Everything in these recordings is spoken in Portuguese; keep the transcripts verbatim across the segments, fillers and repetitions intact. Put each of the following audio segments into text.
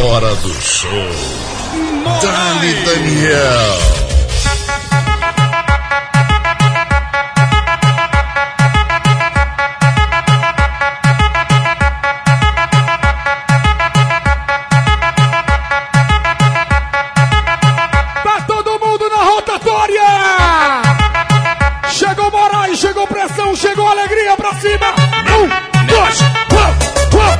hora do show. Dali Daniel. Chegou a alegria pra cima. Um, dois, uau, uau.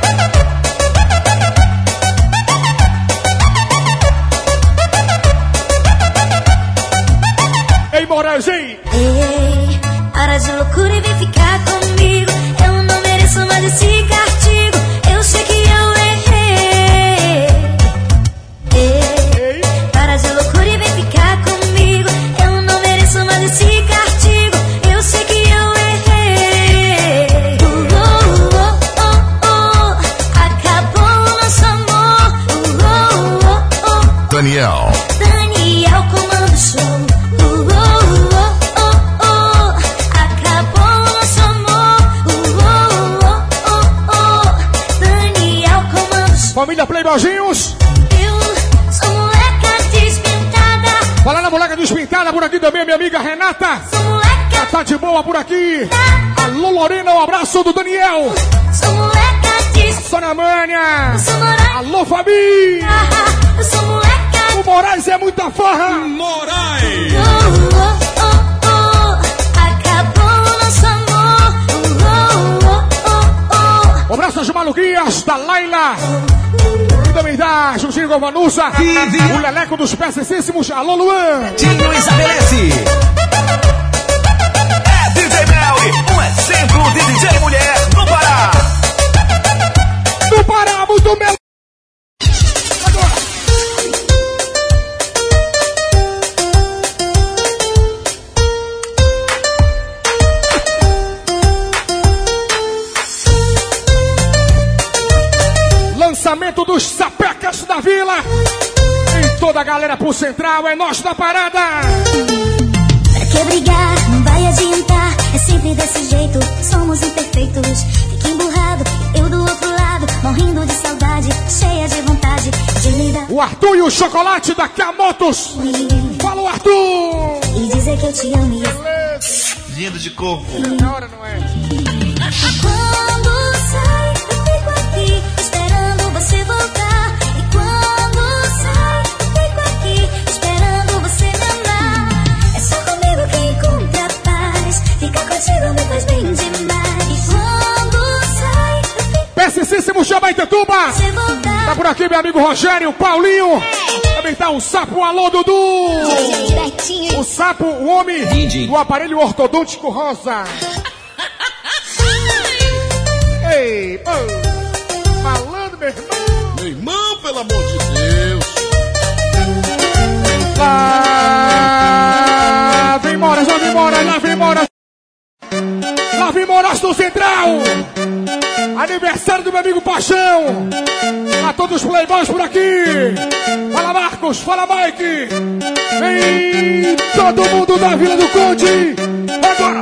Ei, Moraes, hein? Ei, para de loucura e vem ficar comigo. Eu não mereço mais esse castigo. Eu sei que eu errei. Ei, para de loucura e vem ficar comigo. Eu não mereço mais esse castigo. Eu sei que eu errei. Uh, oh, oh, oh, oh. Acabou o nosso amor. Uh, oh, oh, oh. Daniel. Daniel comanda o show. Uh, oh, oh, oh, oh. Acabou o nosso amor. Uh, oh, oh, oh, oh. Daniel comanda o show. Família Playboyzinhos. Eu sou moleca despintada. Fala na moleca despintada por aqui também, minha amiga Renata. Sou moleca. Tá de boa por aqui. Alô, Lorena, um abraço do Daniel. Sou moleca despintada. Sônia Mânia. Sou moleca. Alô, Fabi. Eu sou moleca. O Moraes é muita farra. Moraes. Oh, oh, oh, oh. Acabou o nosso amor. Oh, oh, oh, oh. Um abraço às maluquinhas da Laila. E também da Justinho Govanusa. O Leleco dos Pesicíssimos. Alô, Luan. Tinho estabelece. É D J Melly, um exemplo de D J mulher no Pará. Do Pará, muito mel. Agora. Lançamento dos sapecas da vila. E toda a galera pro central, é nós da parada. Pra que brigar? Não vai adiantar. É sempre desse jeito, somos imperfeitos. Fica emburrado, eu do outro lado, morrendo de saudade, cheia de vontade de me dar. O Arthur e o Chocolate da Camotos. Fala o Arthur. E dizer que eu te amo e eu... Lindo de corpo. Na hora não é. Quando sai, eu fico aqui, esperando você voltar. E quando sai, eu fico aqui, esperando você me amar. É só comigo que encontra paz. Ficar contigo me faz bem demais. E quando sai, eu fico Pesicíssimo Xabaitetuba. você voltar. Tá por aqui meu amigo Rogério, Paulinho. Também tá o Sapo, alô Dudu. O Sapo, o homem do aparelho ortodôntico rosa. Ei, pô, falando, meu irmão. Meu irmão, pelo amor de Deus. Lá vem Moras, lá vem Moras, lá vem Moras. Lá vem Moras do Central. Aniversário do meu amigo Paixão. A todos os playboys por aqui. Fala Marcos, fala Mike. Vem todo mundo da Vila do Conde. Agora.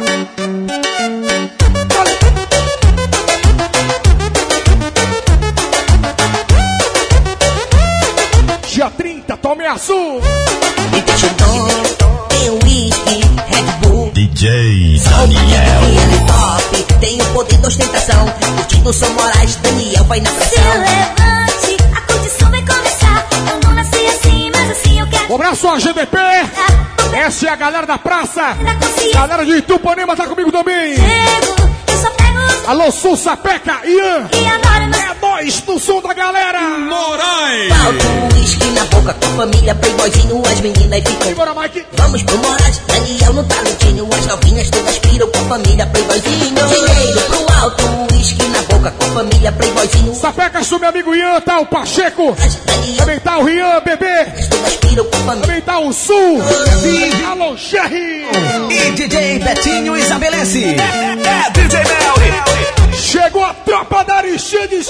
Dia trinta, tome azul. E Tchutão, tem o whisky, Red Bull. D J Daniel. Ele é top, tem o poder da ostentação. Curtindo o São Moraes, Daniel vai na Se pressão. levante, a condição vai começar. Eu não nasci assim, mas assim eu quero. Um abraço a G D P. Essa é a galera da praça. Da consciência. Galera de Itupanema tá comigo também. Chego, eu só pego os Alô, Sul, Sapeca, Ian. que adoram meus. É nós do som da galera. Moraes. Falta um whisky na boca com a família, playboyzinho, as meninas ficam. Bora, Mike. Vamos pro Moraes, Daniel no talentinho. As novinhas todas piram com a família, playboyzinho. Dinheiro pro alto, um whisky na boca com a família, playboyzinho. Sapeca, sou meu amigo Ian, tá o Pacheco. Daniel, Também tá o Rian, bebê. todas piram com a família. Também tá o Sul. Alô, Jerry. e D J Betinho estabelece. É, é D J Melly. Chegou a tropa da Aristides.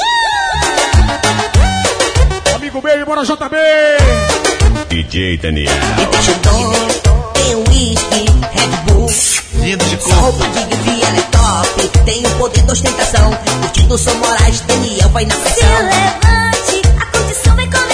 Amigo meu, bora J B. D J Daniel. E Tchutão, tem o whisky, Red Bull. Lindo de Essa corpo. roupa de grife, ela é top. Tem o poder da ostentação. Curtindo o São Moraes, Daniel vai na Se pressão. levante, a condição vai começar.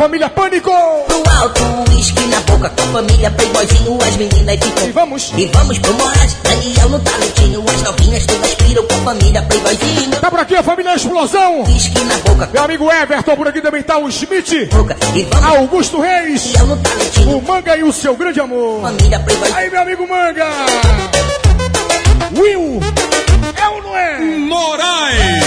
família Pânico. Pro alto, uísque na boca com a família Playboyzinho, as meninas ficam. E vamos. E vamos pro Moraes, Daniel no talentinho, as novinhas todas piram com a família Playboyzinho. Tá por aqui a família Explosão. Uísque na boca, Meu amigo Everton, por aqui também tá o Schmidt. boca. E vamos Augusto Reis. Daniel no talentinho, O Manga e o seu grande amor. família Playboyzinho. Aí, meu amigo Manga. Will. É ou não é? Moraes.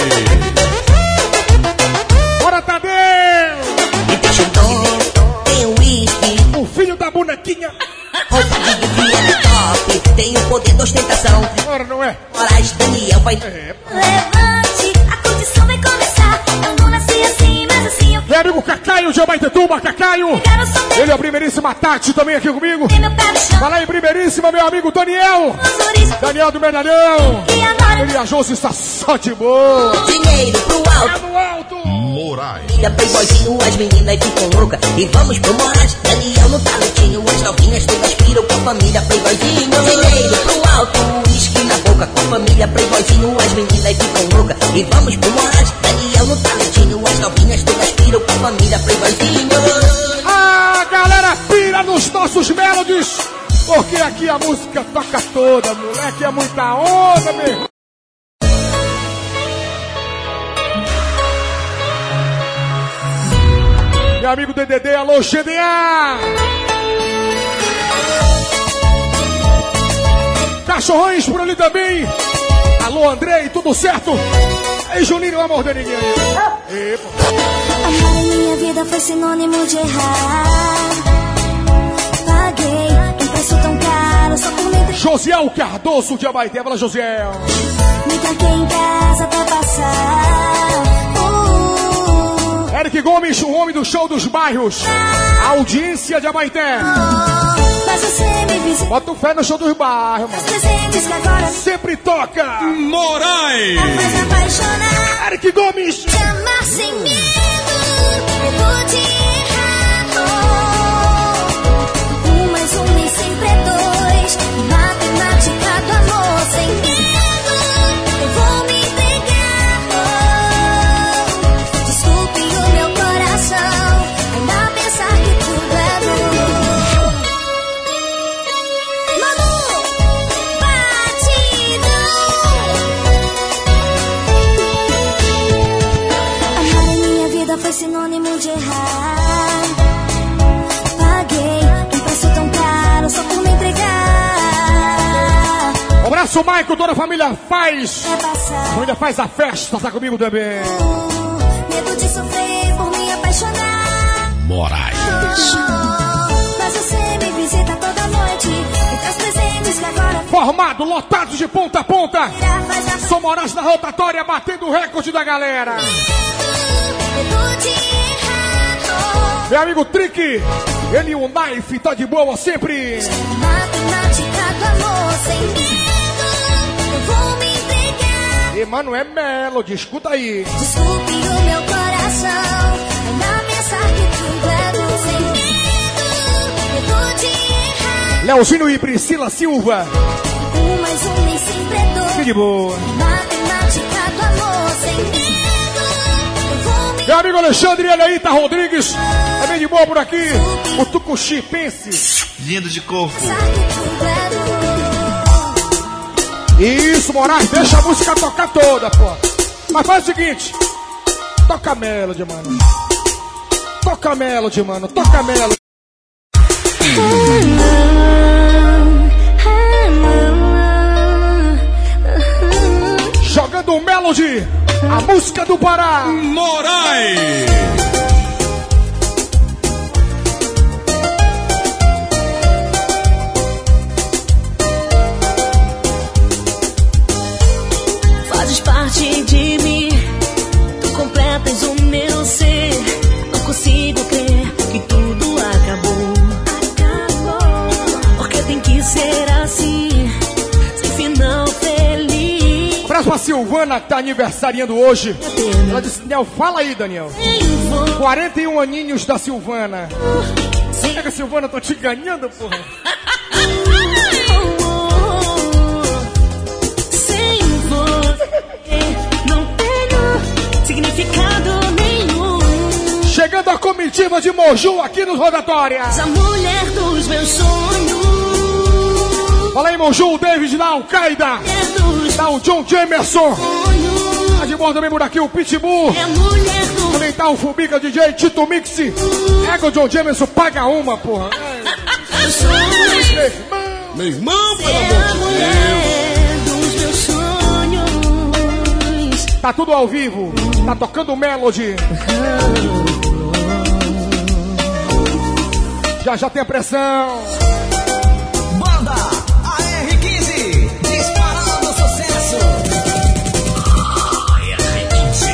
Bora, Tadeu. E tem chutão, tem uísque, O filho da bonequinha. roupa de biquíni top, tem o poder da ostentação. Bora, não é? Moraes, Daniel vai. É. Levante, a curtição vai começar. Eu não nasci assim, mas assim eu Meu amigo Cacaio de Abaitetuba, Cacaio. quero só Ele é a primeiríssima Tati também aqui comigo. ter meu pé no chão. Fala aí, primeiríssima, meu amigo Daniel. Os ouriscos Daniel do Medalhão. e agora Ele e a Josi está só de boa. Dinheiro pro Tá alto. no alto. Moraes. Família Playboyzinho, as meninas ficam loucas. E vamos pro Moraes, Daniel no talentinho, as novinhas todas piram com a família Playboyzinho. Dinheiro pro alto, uísque na boca com a família Playboyzinho, as meninas ficam loucas. E vamos pro Moraes, Daniel no talentinho, as novinhas todas piram com a família Playboyzinho. A galera pira nos nossos melodies. Porque aqui a música toca toda, moleque. É muita onda, meu irmão. Meu amigo D D D, alô, G D A. Cachorrões por ali também. Alô, Andrei, tudo certo? Aí, Juninho, não vai morder ninguém aí. Epa. amar em minha vida foi sinônimo de errar. Paguei um preço tão caro só por me entregar. Josiel Cardoso de Abaité. Fala, Josiel. Me tranquei em casa pra passar. Uh, Eric Gomes, o homem do show dos bairros. A audiência de Abaité. mas você me visita. Bota o fé no show dos bairros, mano. Os presentes que agora Sempre toca. Moraes. me faz apaixonar. Eric Gomes. Te amar sem medo, medo de errar. Oh, um mais um nem sempre é dois. Matemática do amor sem medo. Eu vou me entregar. Oh, desculpe o meu coração. Ainda pensar que tudo é bom. Manu, batidão. Amar em minha vida foi sinônimo de errar. Paguei um preço tão caro só por me entregar. Um abraço, Maico, toda a família faz. É A passar. família faz a festa, tá comigo também. Medo de sofrer por me apaixonar. Moraes. Mas você me visita toda noite e traz presentes que agora Formado, lotado de ponta a ponta. virá, faz a São Moraes na rotatória, batendo o recorde da galera. medo de errar. Meu amigo Trick, ele e o Knife, tá de boa sempre. Matemática do amor sem medo. Eu vou me entregar. Emanuel Melody, escuta aí. Desculpe o meu coração. Ainda pensar que tudo é bom sem medo. Medo de errar. Leozinho e Priscila Silva, Um mais um nem sempre é dois. que de boa. Matemática do amor sem medo. Eu vou me Meu amigo Alexandre Eleita Rodrigues, é bem de boa por aqui. O Tucuxi, pense. Lindo de corpo. pensar que tudo é bom. Isso, Moraes, deixa a música tocar toda, pô. Mas faz o seguinte, toca a melody, mano. Toca a melody, mano, toca a melody. Jogando o melody, a música do Pará. Moraes. Fazes parte de mim, tu completas o meu ser. Não consigo crer que tudo acabou. Acabou. Porque tem que ser assim, sem final feliz. Abraço pra Silvana, que tá aniversariando hoje. Ela disse, Daniel, fala aí, Daniel. Sem você, quarenta e um aninhos da Silvana. Chega, Silvana, tô te ganhando, porra. sem você, não tenho significado nenhum. Chegando Recebendo a comitiva de Moju aqui nos rodatórias. A mulher dos meus sonhos. Fala aí, Moju, o David da Al-Qaeda. Tá o John Jamerson. Tá de bordo também por aqui o Pitbull. É a mulher dos também tá o Fubica D J Tito Mix. É que o John Jamerson paga uma, porra. meus sonhos. Meu irmão, pelo É a amor de mulher dos meus sonhos. Tá tudo ao vivo. Tá tocando Melody. Já já tem a pressão. Banda A R quinze, disparando sucesso. A R quinze.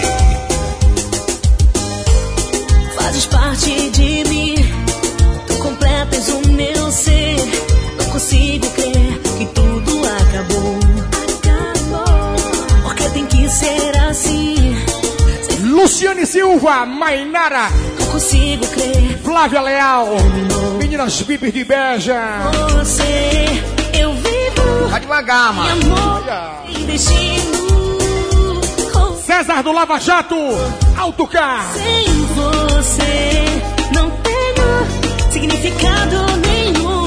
Fazes parte de mim. Tu completas o meu ser. Não consigo crer que tudo acabou. Acabou. Porque tem que ser assim. Luciane Silva, Mainara, Não consigo crer. Flávia Leal, meninas V I P de Beja. Você, eu vivo. Vai devagar, Meu mano. amor e destino. Oh, César do Lava Jato, Autocar. sem você não tenho significado nenhum.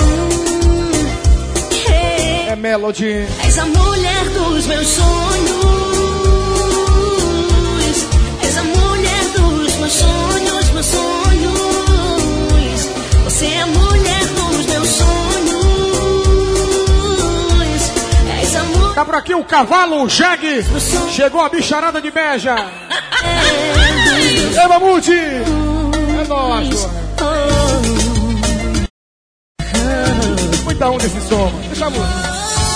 Hey, É Melody. és a mulher dos meus sonhos. És a mulher dos meus sonhos, meus sonhos. Você é a mulher dos meus sonhos. És a mulher. Tá por aqui o cavalo Jag. Chegou a bicharada de Beja. Ei, Mamute. É nóis, porra. Muita onda esse som. Deixa a música.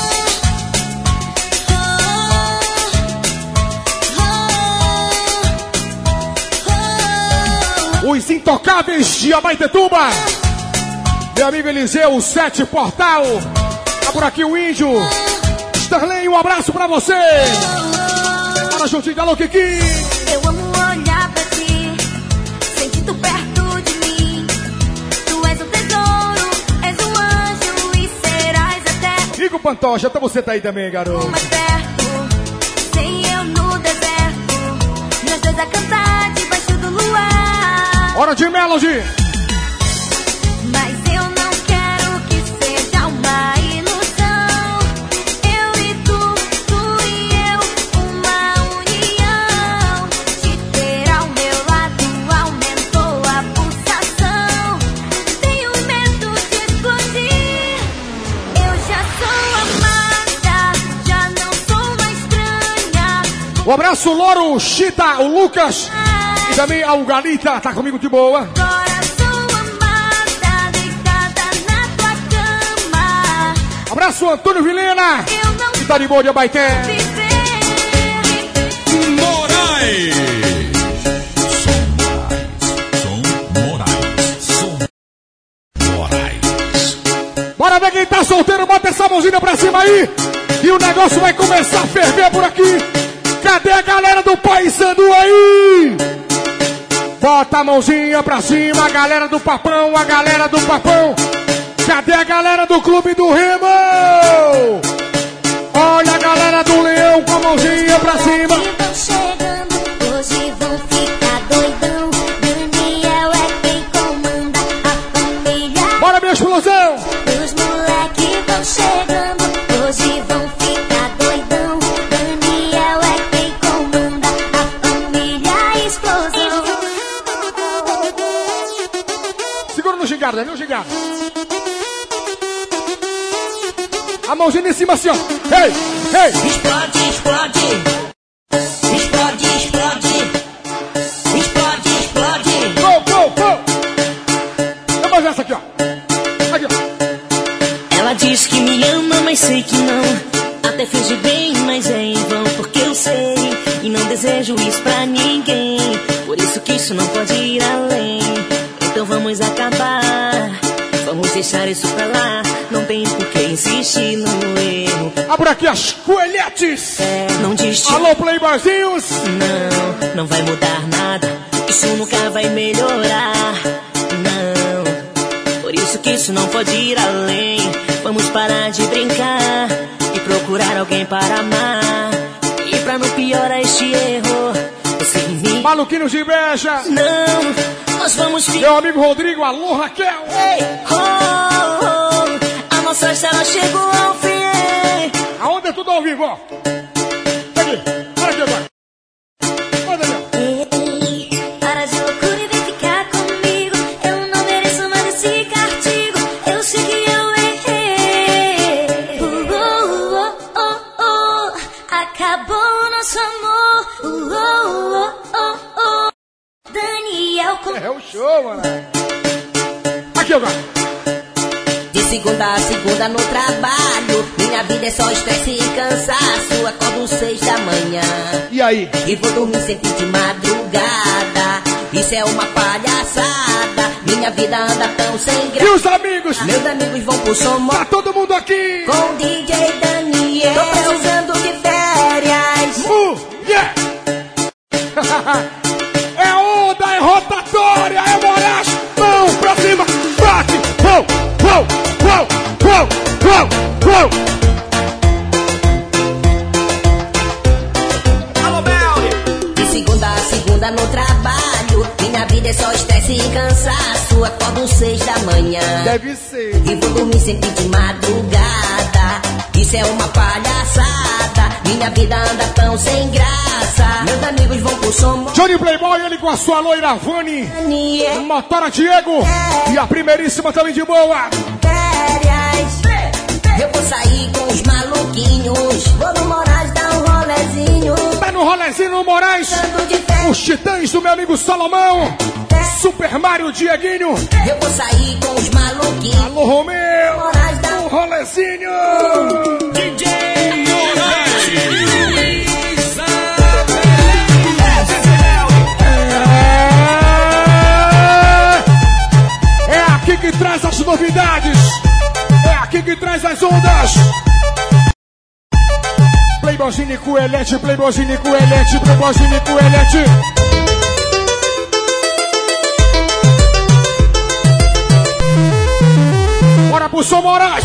Os Intocáveis de Abaetetuba. Meu amigo Eliseu, o Sete Portal. Tá por aqui o Índio. Starley, um abraço pra você. Para juntinho, alô, Kiki. Eu amo olhar pra ti, sentir tu perto de mim. Tu és o tesouro, és um anjo e serás até Igor Pantoja, até você tá aí também, garoto. mais perto. Sem eu no deserto, nós dois a cantar debaixo do luar. Hora de Melody. Mas eu não quero que seja uma ilusão. Eu e tu, tu e eu, uma união. Te ter ao meu lado aumentou a pulsação. Tenho medo de explodir. Eu já sou amada, já não sou mais estranha. Um abraço, Loro, Chita, o Lucas. E também a Ugalita, tá comigo de boa. Agora sou amada, deitada na tua cama. Abraço, Antônio Vilena. Eu não Que tá de boa de Abaeté. viver. Moraes. Som Moraes. Som Moraes. Bora ver quem tá solteiro, bota essa mãozinha pra cima aí. E o negócio vai começar a ferver por aqui. Cadê a galera do Paysandu aí? Bota a mãozinha pra cima, a galera do Papão, a galera do Papão. Cadê a galera do Clube do Remo? Olha a galera do Leão com a mãozinha pra cima. Hoje vão chegando, hoje vão ficar doidão. Daniel é quem comanda a família. Bora, minha explosão. Os moleques vão chegando, hoje vão ficar doidão. Daniel é quem comanda a família. Explosão. Segura no gingado, Daniel, no gingado. A mãozinha em cima assim, ó. Ei, ei. Explode, explode. Explode, explode. Explode, explode. Go, go, go. Vamos fazer essa aqui, ó. Aqui, ó. Ela diz que me ama, mas sei que não. Até finge bem, mas é em vão. Porque eu sei e não desejo isso pra ninguém. Por isso que isso não pode ir além. Então vamos acabar. Vamos deixar isso pra lá. Não tem por que insistir no erro. Ah, por aqui as coelhetes. É, não desiste. Alô, playboyzinhos. Não, não vai mudar nada. Isso nunca vai melhorar. Não, por isso que isso não pode ir além. Vamos parar de brincar e procurar alguém para amar. E pra não piorar este erro, você em mim. Maluquinhos de inveja. Não, nós vamos ficar. Meu amigo Rodrigo, alô Raquel. Ei, oh, oh, a nossa história chegou ao fim. Aonde é tudo ao vivo, ó. Aqui, olha aqui agora. Manda aí, Ei, para de loucura e vem ficar comigo. Eu não mereço mais esse castigo. Eu sei que eu errei. Uh, uh, uh, uh, uh, acabou o nosso amor. Uh, uh, uh, uh, uh. Daniel com... é o show, mano. Aqui agora. De segunda a segunda no trabalho, minha vida é só estresse e cansaço. Acordo seis da manhã E aí? e vou dormir sempre de madrugada. Isso é uma palhaçada, minha vida anda tão sem E graça. os amigos? Meus amigos vão pro som Tá todo mundo aqui. com o D J Daniel. Tô precisando de férias. Mulher! É onda, é rotatória, é Moraes. Mão pra cima, bate. Uou, uou, uou, uou, uou, uou. Alô, Mel! De segunda a segunda no trabalho, minha vida é só estresse e cansaço. Acordo seis da manhã Deve ser. e vou dormir sempre de madrugada. Isso é uma palhaçada, minha vida anda tão sem graça. Meus amigos vão pro som Johnny Playboy, ele com a sua loira Vani. Daniel. Motora Diego. E a primeiríssima também de boa. Férias, eu vou sair com os maluquinhos. Vou no Moraes dar um rolezinho. Tá no rolezinho no Moraes. Ando de férias, Os titãs do meu amigo Salomão. Super Mario Dieguinho. eu vou sair com os maluquinhos. Alô, Romeu. Moraes dar O rolezinho. D J É, é aqui que traz as novidades. É aqui que traz as ondas. Playboyzinho Coelete, Playboyzinho Coelete, Playboyzinho Coelete. Bora pro Som Moraes.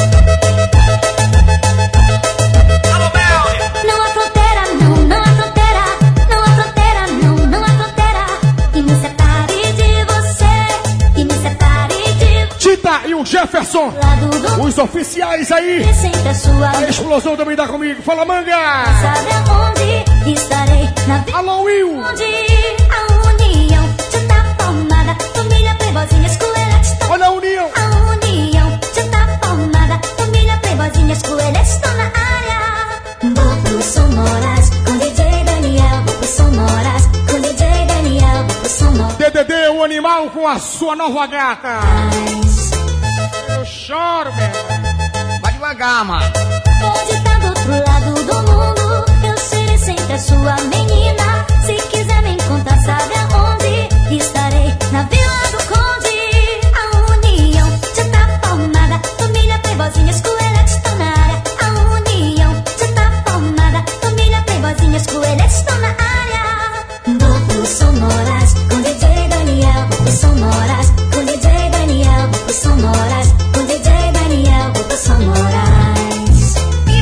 Alô, Mel! Não há fronteira, não, não há fronteira. Não há fronteira, não, não há fronteira. Que me separe de você. Que me separe de Tita e o Jefferson. lado do Os oficiais aí. mundo. Sempre a sua A explosão também dá comigo. Fala, manga. sabe aonde estarei na vida. Alô, Will. Onde a união já tá formada. Família Playboyzinhas Coeletes estão. Olha a união. A união já tá formada. Família Playboyzinhas Coeletes estão na área. Vou pro Som Moraes com D J Daniel. Vou pro Som Moraes com D J Daniel. Vou pro Som Moraes. D D D, o animal com a sua nova gata. Eu choro, meu. Vai devagar, mano. Pode estar do outro lado do mundo. Eu serei sempre a sua menina. Se quiser me encontrar, sabe aonde estarei? Na Vila do Conde. A união já tá formada. Família Playboyzinhas Coeletes estão na área. A união já tá formada. Família Playboyzinhas Coeletes estão na área. Vou pro Som Moraes com D J Daniel. Vou pro Som Moraes com D J Daniel. Vou pro Som Moraes com D J Daniel. Vou pro Som Moraes.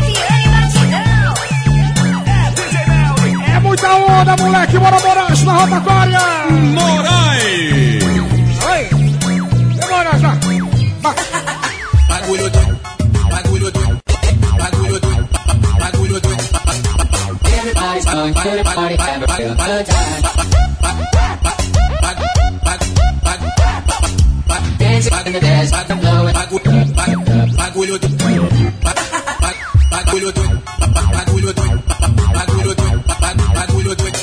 É muita onda, moleque. Bora, Moraes, na rotatória. Moraes. Oi. E Moraes, lá. Vai. Bagulho doido, bagulho doido, bagulho doido, bagulho doido. Everybody's going to the party, have a real good time. Dancing in the dance, blowing. Bagulho doido, bagulho doido, bagulho doido, bagulho doido, bagulho doido.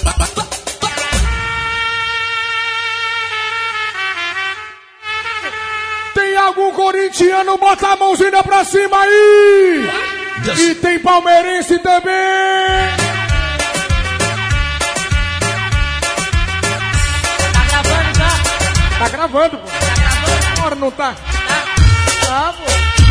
Tem algum corintiano? Bota a mãozinha pra cima aí. E tem palmeirense também. Tá gravando, pô. Agora não tá. Tá, pô.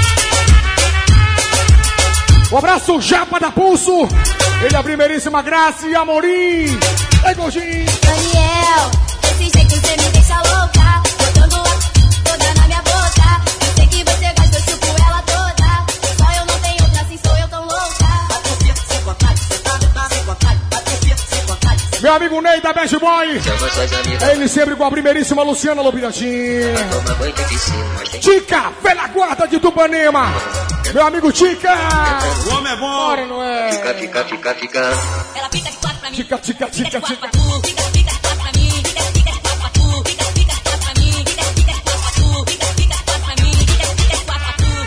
Um abraço, Japa da Pulso. Ele é a primeiríssima Graça e Amorim. Ei, gordinho. Daniel, desse jeito você me deixa louca. Botando a toda na minha boca. Eu sei que você gosta, eu chupo ela toda. Só eu não tenho outra, assim sou eu tão louca. Meu amigo Ney da Bad Boy. Chama suas amigas. Ele sempre com a primeiríssima Luciana Lobiradinha. Toma banho de piscina, mas tem Tica, velha guarda de Tupanema. Meu amigo Tica. O homem é bom. Bora, não é? fica, fica, fica, fica. Ela fica de quatro pra mim. Tica, tica, tica, Fica de tica. quatro pra tu, fica, fica de quatro pra mim. Fica, fica de quatro pra tu, fica, fica de quatro pra mim. Fica, fica de quatro pra tu, fica, fica de quatro pra mim. Fica, fica de quatro pra tu.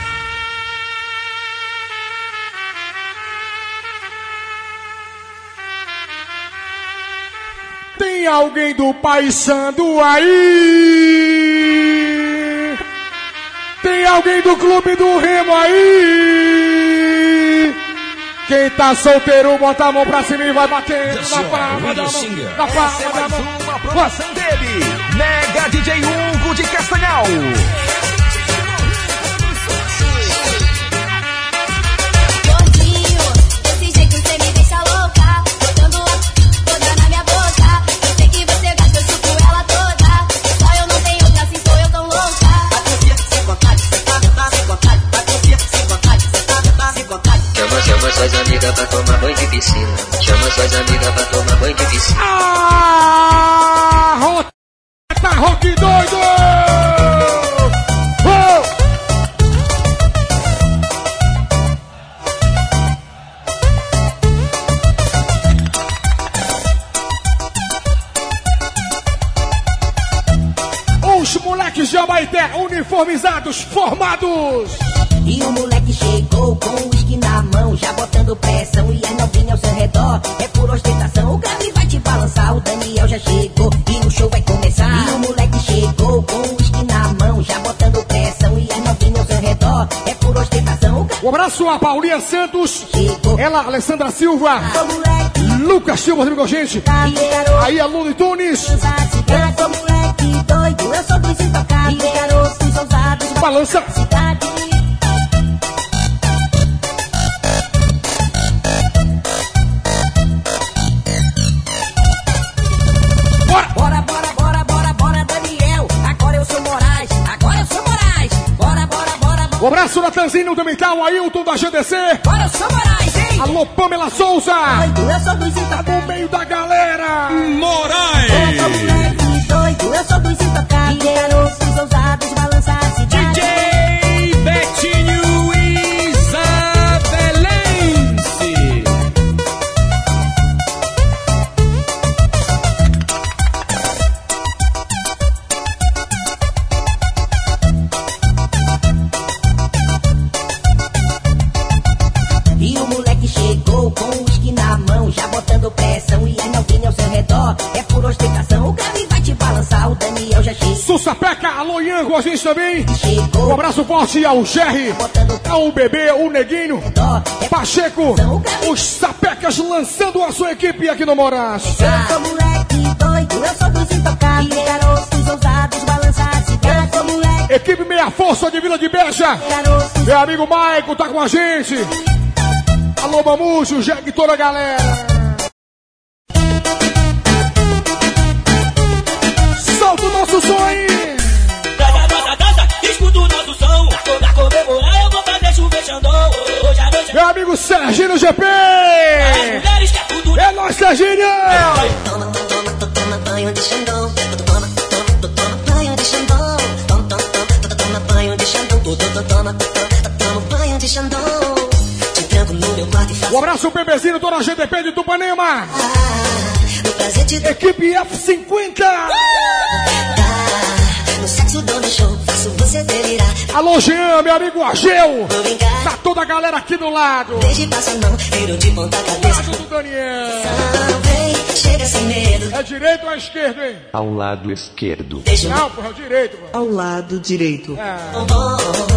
Tem alguém do Paissandu aí? Tem alguém do Clube do Remo aí? Quem tá solteiro, bota a mão pra cima e vai batendo na palma da mão. Na palma da mão. Uma aprovação dele, Mega D J Hugo de Castanhal. Gordinho, desse jeito cê me deixa louca. Botando a toda na minha boca. Eu sei que você gosta, eu chupo ela toda. Só eu não tenho outra, assim sou eu tão louca. Sem vontade, sem vontade, sem vontade. Sem vontade, sem vontade, sem vontade. Chama, chama suas amigas pra tomar banho de piscina. Chama suas amigas pra tomar banho de piscina. Ah, Rota Rock doido! Oh! Os moleques de Abaeté, uniformizados, formados! E o moleque chegou com o uísque na mão, já botando pressão e a novinha ao seu redor. É por ostentação, o grave vai te balançar. O Daniel já chegou e o show vai começar. E o moleque chegou com o uísque na mão, já botando pressão e a novinha ao seu redor. É por ostentação, o grave Um abraço a Paulinha Santos, chegou. ela, Alessandra Silva, Ô moleque, Lucas Silva também com a gente. tá e garoto. Aí a Luna Tunes, Eu sou moleque doido, eu sou dos intocados. E garotos ousados, balança. cidade. Bora! Bora, bora, bora, bora, bora, Daniel. Agora eu sou Moraes, agora eu sou Moraes. Bora, bora, bora, bora. Um abraço Natanzinho do Mental, Ailton da G D C. Agora eu sou Moraes, hein? Alô, Pamela Souza. Doido, eu sou dos No intocados. meio da galera. Eu sou Moraes. moleque doido, eu sou dos intocados. E garotos ousados, balançar a cidade. D J Betinho Isabelense. E o moleque chegou com o uísque na mão, já botando pressão e a novinha ao seu redor. É por ostentação, o grave vai te balançar. O Daniel já chegou. Sussapeca, alô Ian com a gente também. Um Chegou, abraço forte ao Jerry, ao Bebê, o Neguinho, dó, é Pacheco, os sapecas lançando a sua equipe aqui no Moraes. Eu sou moleque doido, eu sou dos intocados. E garotos ousados, balançar a cidade. Eu sou moleque, Equipe Meia Força de Vila de Beja. garotos. Meu amigo Maico tá com a gente. Alô Mamucho, Jegue, toda a galera. Solta o nosso som aí. Dança, dança, dança, escuta o nosso som. Pra comemorar eu vou fazer chover Xandão. Hoje à noite Meu amigo Serginho G P. as mulheres quer tudo. É nóis, Serginho. Toma, toma, toma, toma banho de Xandão. Toma, toma, toma banho de Xandão. Toma, toma, toma, toma banho de Xandão. Toma, toma, toma banho de Xandão. Te tranco no meu quarto e faço Um abraço, bebezinho, toda a G D P de Tupanema. o prazer de dar. Equipe F cinquenta. No sexo dou no show, faço você delirar. Alô, Jean, meu amigo Ageu. Vou brincar, Tá toda a galera aqui do lado. desde passa a mão, viro de ponta cabeça. Lado do Daniel. Não vem, chega sem medo. É direito ou é esquerdo, hein? Ao lado esquerdo. Deixa o Não, porra, é direito, porra. Ao lado direito. É. bom, bom.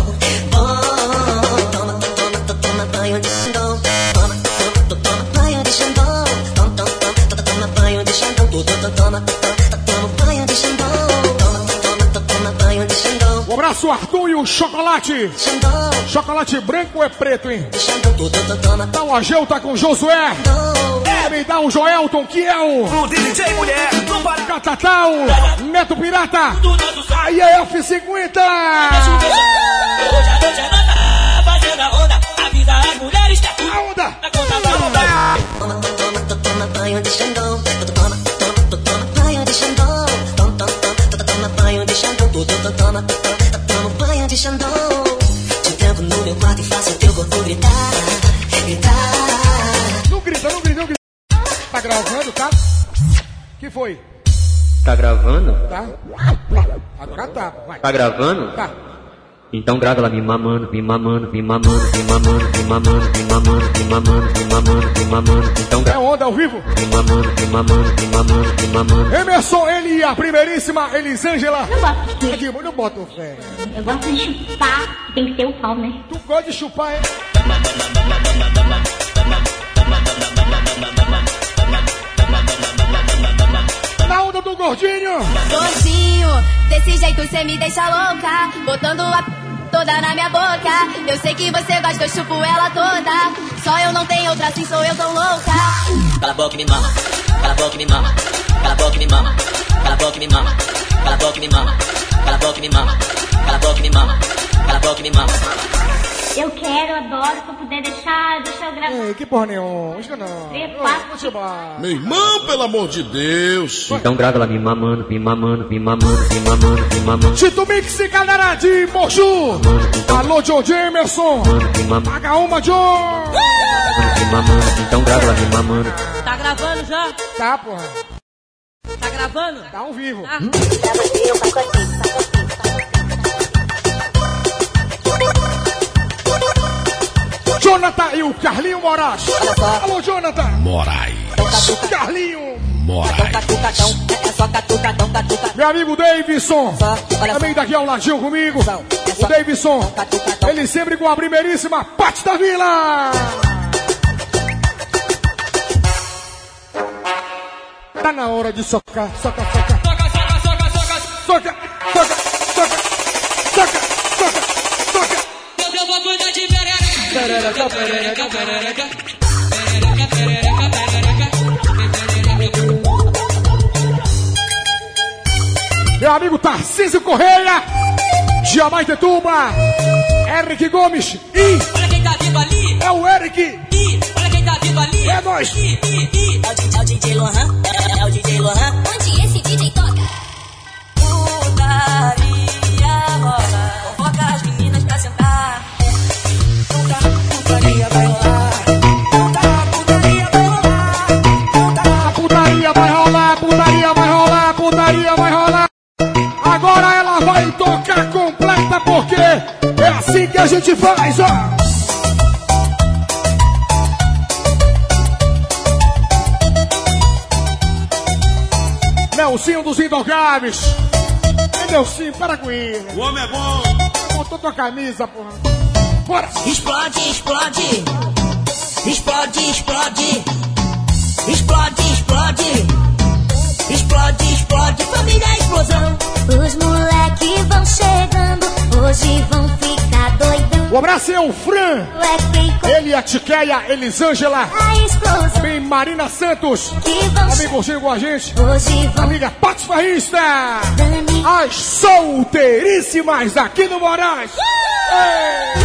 Toma, toma, toma banho de Xandão. Toma, toma, toma banho de Xandão. Toma, toma, toma, toma banho de Xandão. Toma, toma, toma banho de Xandão. Toma, toma, toma banho de Xandão. Um abraço, Arthur e o Chocolate. Xandão, Chocolate branco ou é preto, hein? de Xandão. Toma, toma, Tá o Ageu, tá com o Josué. toma. É, me dá o Joelton, que é o O D J Mulher, não para. Catatal, Neto Pirata. Do nosso som. Aí é F cinquenta. Chover Xandão. Hoje à noite é nossa, fazendo a onda. Avisa as mulheres quer tudo. A onda. Na conta da onda. Toma, toma, toma banho de Xandão. Toma, tô, tô no banho de Xandão. Te tranco no meu quarto e faço teu corpo gritar, gritar. Não grita, não grita, não grita. Tá gravando, tá? Que foi? Tá gravando? Tá. Agora tá, vai. Tá gravando? Tá. Então grava ela me mamando, me mamando, me mamando, me mamando, me mamando, me mamando, me mamando, me mamando, me mamando. Então É grava. onda ao vivo. Me mamando, me mamando, me mamando, me mamando. Emerson, ele e a primeiríssima Elisângela. Eu gosto de Aqui, eu não boto fé. Eu gosto de chupar, tem que ter o pau, né? Tu gosta de chupar, hein? Na onda do gordinho. Gordinho, desse jeito cê me deixa louca, botando a p... toda na minha boca. Eu sei que você gosta, eu chupo ela toda. Só eu não tenho outra assim, sou eu tão louca. Cala a boca e me mama, cala a boca e me mama, cala a boca e me mama, cala a boca e me mama, cala a boca e me mama, cala a boca e me mama, cala a boca e me mama, cala a boca e me mama. Eu quero, adoro, se eu puder deixar, deixa eu gravar. Ei, que porra nenhuma. Acho que não. Epa. Vou chamar. Meu irmão, pelo amor de Deus. Então grava ela me mamando, me mamando, me mamando, me mamando, me mamando. Tito Mix, galera de Moju. Alô, John Jamerson. Paga uma, John. Me mamando, então grava ela me mamando. Tá gravando já? Tá, porra. Tá gravando? Tá ao vivo. Ah. Jonathan e o Carlinho Moraes. Alô, Jonathan. Moraes. Carlinho. Moraes. Meu amigo Davidson. Também daqui ao ladinho comigo. O Davidson. Ele sempre com a primeiríssima Pati da Vila. Tá na hora de socar, soca, soca. Soca, soca, soca, soca. Soca, soca, soca. Soca, soca, soca. Hoje eu vou cuidar de perereca. Perereca, Perereca, perereca. perereca. Perereca, perereca, perereca. Meu amigo Tarcísio Correia. Jamaitetuba. Eric Gomes. E Olha quem tá vivo ali. é o Eric. Ih, olha quem tá vivo ali. É nóis. Ih, ih, ih. É o D J Lohan, é o D J Lohan. Onde esse D J toca? Putaria rola, convoca as meninas pra sentar. Puta, putaria vai rolar. Puta, putaria vai rolar. A putaria vai rolar, putaria vai rolar, putaria vai rolar. Agora ela vai tocar completa porque é assim que a gente faz, ó. Nelsinho dos Intocáveis. É Nelsinho, para com isso. O homem é bom. Botou tua camisa, porra. Bora. Explode, explode. Explode, explode. Explode, explode. Explode, explode. Família explosão. Os moleque vão chegando, hoje vão ficar doidão. O abraço é o Fran. Moleque com Ele, a Tiqueia, Elisângela. a explosão. Também Marina Santos. Que vão Também curtindo com a gente. hoje vão Amiga Paty Farrista. Dani. As solteiríssimas aqui no Moraes. Ei!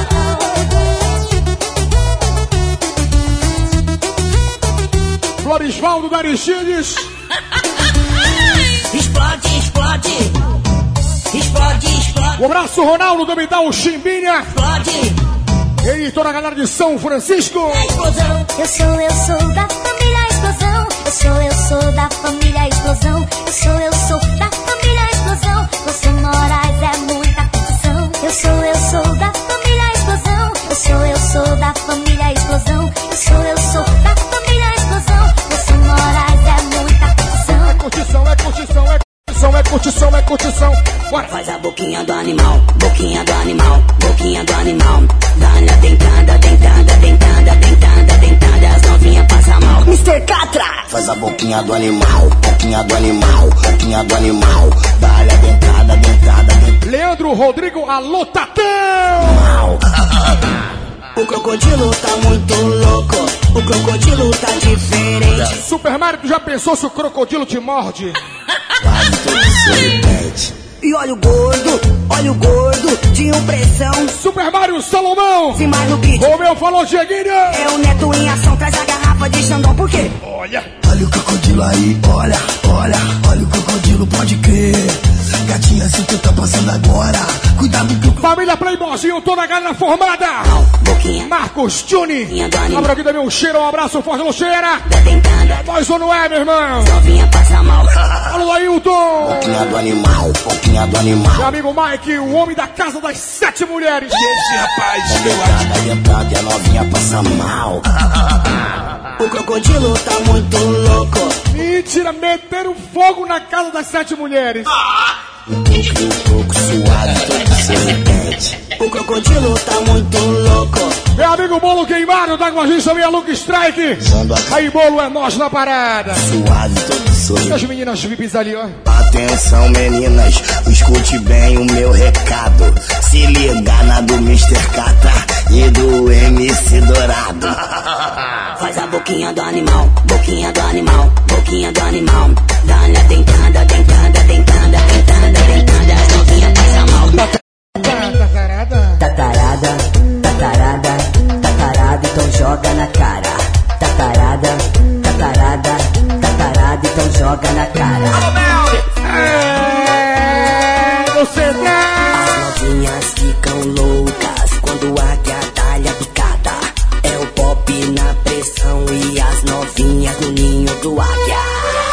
Florisvaldo da Aristides. Explode, explode. Explode, explode. Um abraço, Ronaldo, também dá o Chimbinha. Explode. Ele e toda a galera de São Francisco. Explosão. Eu sou, eu sou da família explosão. Eu sou, eu sou da família explosão. Eu sou, eu sou da família explosão. Você Moraes é muita confusão. Eu sou, eu sou da família explosão. Eu sou, eu sou da família explosão. Eu sou, eu sou da família explosão. Você Moraes é muita confusão. É curtição, é curtição, é curtição, é curtição, é curtição. Bora. Faz a boquinha do animal, boquinha do animal, boquinha do animal. Dá-lhe a dentada, dentada, dentada, dentada, dentada. As novinhas passam mal. mister Catra. Faz a boquinha do animal, boquinha do animal, boquinha do animal. Dá-lhe a dentada, dentada, dentada. Leandro Rodrigo, alô, Tatão. O crocodilo tá muito louco, o crocodilo tá diferente. Super Mario, tu já pensou se o crocodilo te morde? Quase todo se repete. E olha o gordo, olha o gordo, de impressão. Super Mario Salomão. Se mais no beat. O meu falou, Dieguinho. É o Neto em ação, traz a garrafa de Xandão, por quê? Olha. Olha o crocodilo. crocodilo aí, olha, olha, olha o crocodilo, pode crer. Gatinha, se tu tá passando agora, cuidado que o Família Playboyzinho, toda a galera formada. Boquinha. Marcos Juni. Dani. Abra aqui também o cheiro, um abraço forte no cheira. Detentada. Nós ou não é, meu irmão? Novinha passa mal. Alô, Ailton. Boquinha do animal, boquinha do animal. Meu amigo Mike, o homem da casa das sete mulheres. Esse rapaz, eu Dentada, dentada, e a novinha passa mal. O crocodilo tá muito louco. Mentira, meteram fogo na casa das sete mulheres. Um pouco, um pouco suado, todo sorridente. O crocodilo tá muito louco. Meu amigo Bolo Queimado, tá com a gente também, a Luke Strike. Aí, Bolo, é nós na parada. Suave, todo sorridente. E as meninas V I Ps ali, ó. Atenção, meninas, escute bem o meu recado. Se liga na do mister Catra e do M C Dourado. Faz a boquinha do animal, boquinha do animal, boquinha do animal. Dá-lhe a dentada, dentada, dentada, dentada, dentada. As novinhas passa mal. Tatarada. Tatarada, tatarada, tatarada, então joga na cara. Tatarada, tatarada, tatarada, então joga na cara. É, você As novinhas ficam loucas quando a águia dá-lhe a picada. É o pop na pressão e as novinhas no ninho do águia.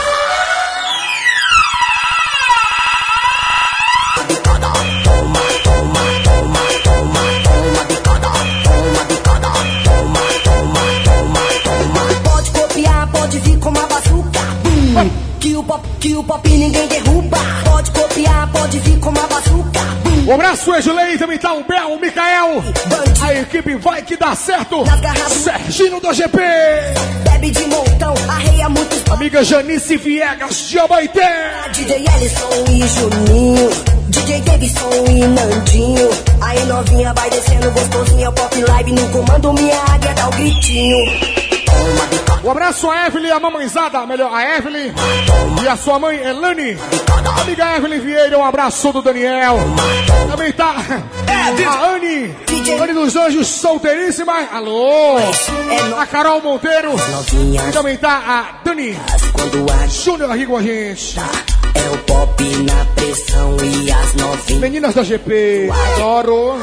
Bicada, toma, toma, toma, toma, toma, bicada, toma, bicada, toma, toma, toma, toma. Pode copiar, pode vir com uma bazuca. Bum. Que o pop, que o pop ninguém derruba. Pode copiar, pode vir com uma bazuca. Bum. Um abraço, Edlei, também tá o Bel, o Mikael. A equipe vai que dá certo. Serginho do G P. Bebe de montão, arreia muitos. Amiga Janice Viegas de Abaité. D J Ellison e Juninho, D J Davidson e Nandinho. Aí novinha vai descendo gostosinha, pop live no comando, minha águia dá o gritinho. Um abraço a Evelyn, a mamãezada, melhor, a Evelyn e a sua mãe Elane. Amiga Evelyn Vieira, um abraço do Daniel. Também tá a Anne, Anne dos Anjos, solteiríssima. Alô, a Carol Monteiro. E também tá a Dani Júnior aqui com a gente. É o pop na pressão e as novinhas. Meninas da G P, adoro.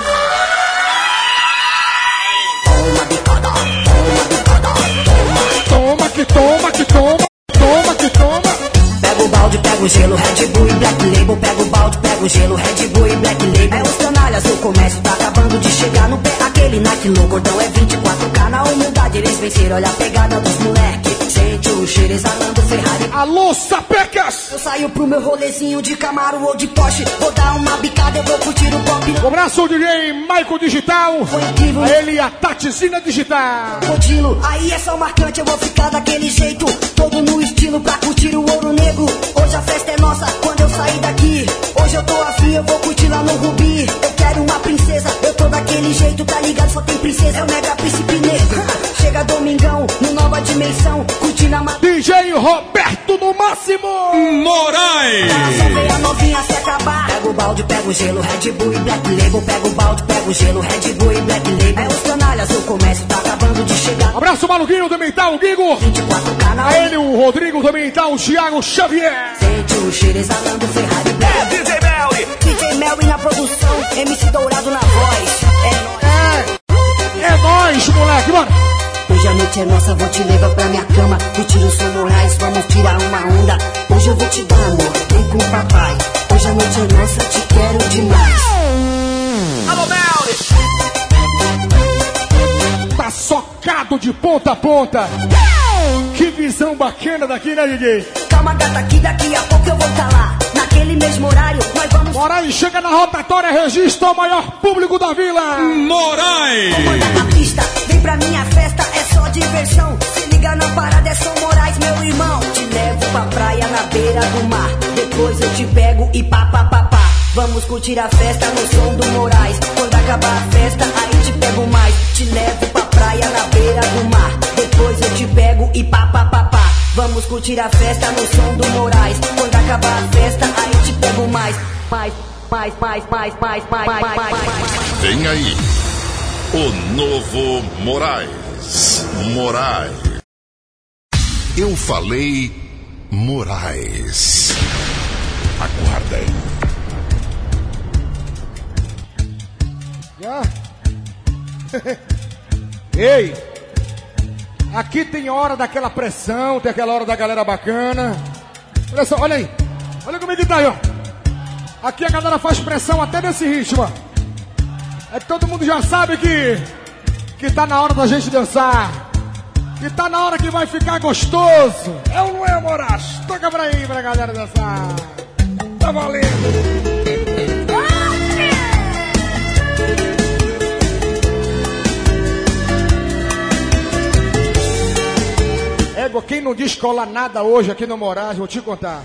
Toma que toma, que toma, toma que toma. Pega o balde, pega o gelo, Red Bull e Black Label. Pega o balde, pega o gelo, Red Bull e Black Label. É os canalhas, o comércio tá acabando de chegar no pé. Aquele naquilo, gordão é vinte e quatro K. Na humildade eles venceram, olha a pegada dos moleque. Sente o cheiro exalando Ferrari. Alô, sapecas! Eu saio pro meu rolezinho de Camaro ou de Porsche. Vou dar uma bicada, eu vou curtir o pop. Um abraço ao D J Michael Digital. A ele e a Tatizina Digital. Rodilo, aí é só marcante, eu vou ficar daquele jeito. Todo no estilo pra curtir o ouro negro. Hoje a festa é nossa, quando eu sair daqui. Hoje eu tô afim, eu vou curtir lá no Rubi. Eu quero uma princesa, eu tô daquele jeito, tá ligado? Só tem princesa, é o mega príncipe negro. Chega domingão, no nova dimensão, curtindo a ma... D J Roberto no máximo. Moraes. Só vem a novinha se acabar. Pega o balde, pega o gelo, Red Bull e Black Label. Pega o balde, pega o gelo, Red Bull e Black Label. É os canalhas, o comércio tá acabando de chegar. Abraço maluquinho, também tá o Guigo. vinte e quatro K na a ele, o Rodrigo, também tá o Thiago Xavier. Sente o cheiro exalando Ferrari. É D J Melly. D J Melly na produção, M C Dourado na voz. É, é nóis, moleque, mano. Hoje a noite é nossa, vou te levar pra minha cama. Curtir o som Moraes, vamos tirar uma onda. Hoje eu vou te dar amor, vem com o papai. Hoje a noite é nossa, te quero demais. Alô, Melly. Tá socado de ponta a ponta. Que visão bacana daqui, né, D J? Calma, gata, que daqui a pouco eu vou tá lá. Naquele mesmo horário, nós vamos... Moraes chega na rotatória, registra o maior público da vila. Moraes. Comanda na pista, vem pra minha festa, é só diversão. Se liga na parada, é São Moraes, meu irmão. Te levo pra praia na beira do mar. Depois eu te pego e pá, pá, pá, pá. Vamos curtir a festa no som do Moraes. Quando acabar a festa, aí te pego mais. Te levo pra praia na beira do mar. Depois eu te pego e pá, pá, pá, pá. Vamos curtir a festa no som do Moraes. Quando acabar a festa, aí te pego mais. Mais, mais, mais, mais, mais, mais, mais, mais, mais. Vem aí, o novo Moraes. Moraes. Eu falei Moraes. Aguardem. Já? Ei! Aqui tem hora daquela pressão, tem aquela hora da galera bacana. Olha só, olha aí. Olha como é que tá aí, ó. Aqui a galera faz pressão até nesse ritmo, ó. É que todo mundo já sabe que que tá na hora da gente dançar. Que tá na hora que vai ficar gostoso. É ou não é, Moraes? Toca pra aí pra galera dançar. Tá valendo. Égua, quem não descola nada hoje aqui no Moraes, vou te contar.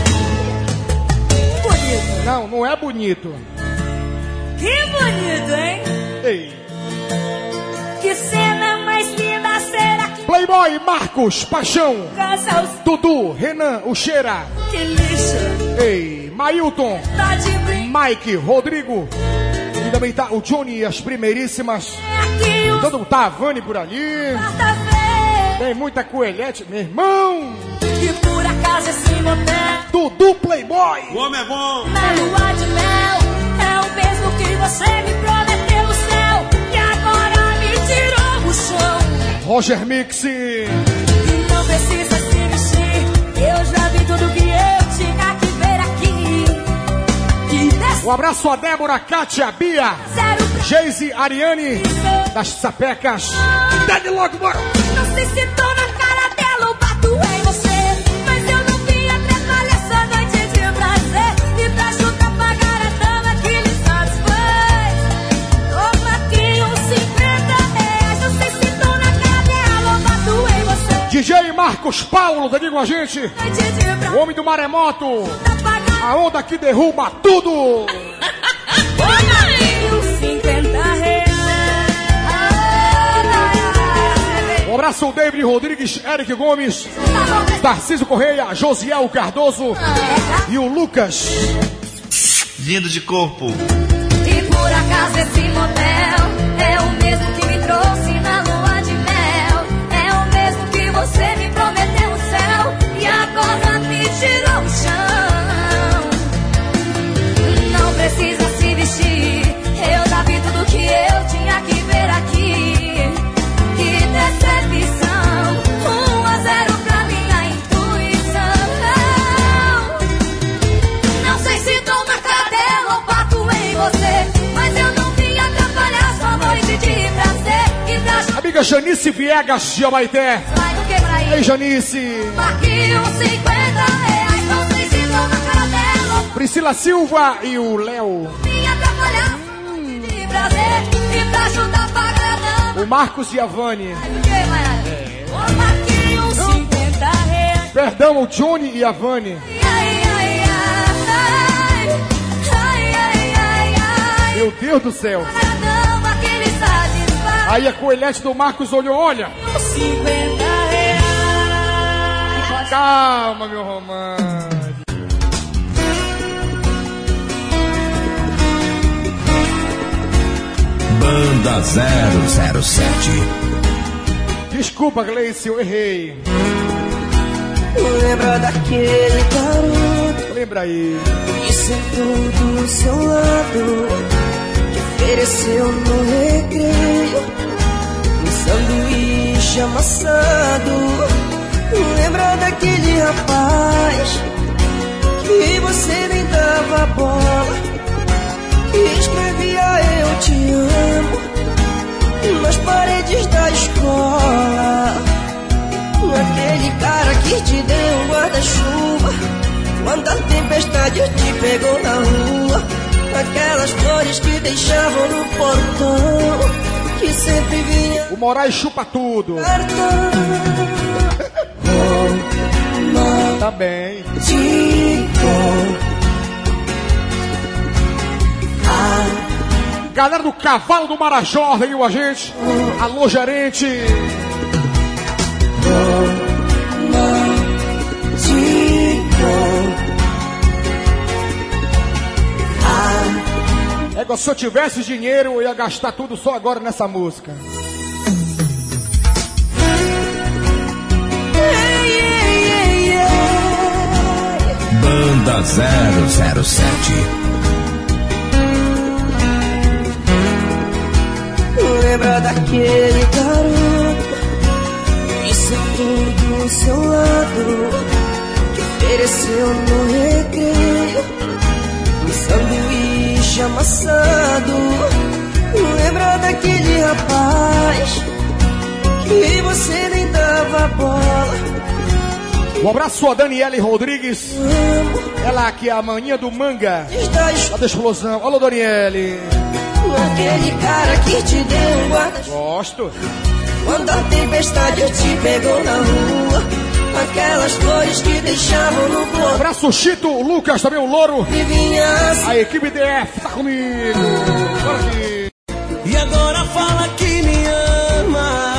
Bonito. Não, não é bonito. Que bonito, hein? Ei. Que cena mais linda será que... Playboy, Marcos, Paixão, Casal... Dudu, Renan, o Cheira. Que lixo. Ei, Mailton, Tá de brinco. Mike, Rodrigo. E também tá o Johnny, as primeiríssimas. Aqui o... Então tá a Vani por ali. Tem muita coelhete, meu irmão. Que por acaso esse motel... Dudu Playboy. O homem é bom. Na lua de mel é o mesmo que você me prometeu no céu e agora me tirou do chão. Roger Mix. E não precisa se vestir, eu já vi tudo que eu tinha que ver aqui. Que desse... Um abraço a Débora, Kátia, Bia, Geise, Ariane, das Sapecas. Dá logo, bora. Não sei se tô na cara dela ou bato em você, mas eu não vim atrapalhar essa noite de prazer. E pra chutar pagar a dama que lhe satisfaz, toma aqui uns cinquenta reais. Não sei se tô na cara dela ou bato em você. D J Marcos Paulo, tá aqui com a gente. O homem do maremoto. A onda que derruba tudo. Toma aqui uns cinquenta reais. Um abraço ao David Rodrigues, Eric Gomes, Tarcísio Correia, Josiel Cardoso e o Lucas. Lindo de corpo. E por acaso esse motel é o mesmo que me trouxe na lua de mel. É o mesmo que você me prometeu no céu e agora me tirou do chão. Não precisa se vestir, eu já vi tudo que eu tinha que ver aqui. Que decepção, um a zero pra minha intuição. Não sei se tô na cadela ou bato em você, mas eu não vim atrapalhar sua noite de prazer. E pra... Amiga Janice Viegas de Abaeté. Vai no quebra-aí. Ei, Janice. Marque uns cinquenta reais, não sei se tô na cadela ou Priscila Silva e o Léo. vim atrapalhar sua noite de prazer. E pra ajudar pra agradar. O Marcos e a Vani. Ô, Marquinhos, cinquenta reais. Perdão, o Johnny e a Vani. Ai, ai, ai, ai, ai, ai, ai. Meu Deus do céu. Dama que lhe satisfaz. Aí a coelhete do Marcos olhou, olha. cinquenta reais. Calma, meu romance. Banda zero zero sete. Desculpa, Gleice, eu errei. Lembra daquele garoto? Lembra aí. Que sentou do seu lado, que ofereceu no recreio um sanduíche amassado. Lembra daquele rapaz que você nem dava bola, que escrevia eu te amo nas paredes da escola. Aquele cara que te deu um guarda-chuva quando a tempestade te pegou na rua. Aquelas flores que deixavam no portão, que sempre vinha. O Moraes chupa tudo. Tá bem. Galera do Cavalo do Marajó, veio a gente. Alô, gerente. É, se eu tivesse dinheiro, eu ia gastar tudo só agora nessa música. Banda zero zero sete. Lembra daquele garoto que sentou do seu lado, que ofereceu no recreio um sanduíche amassado? Lembra daquele rapaz que você nem dava bola? Um abraço a Daniele Rodrigues. Ela que é a maninha do manga lá da explosão. Alô, Daniele. Aquele cara que te deu um guarda. Gosto. Quando a tempestade te pegou na rua, aquelas flores que deixavam no corpo. Abraço Chito, o Lucas, também o Louro. Assim. A equipe D F tá comigo. Bora aqui. E agora fala que me ama.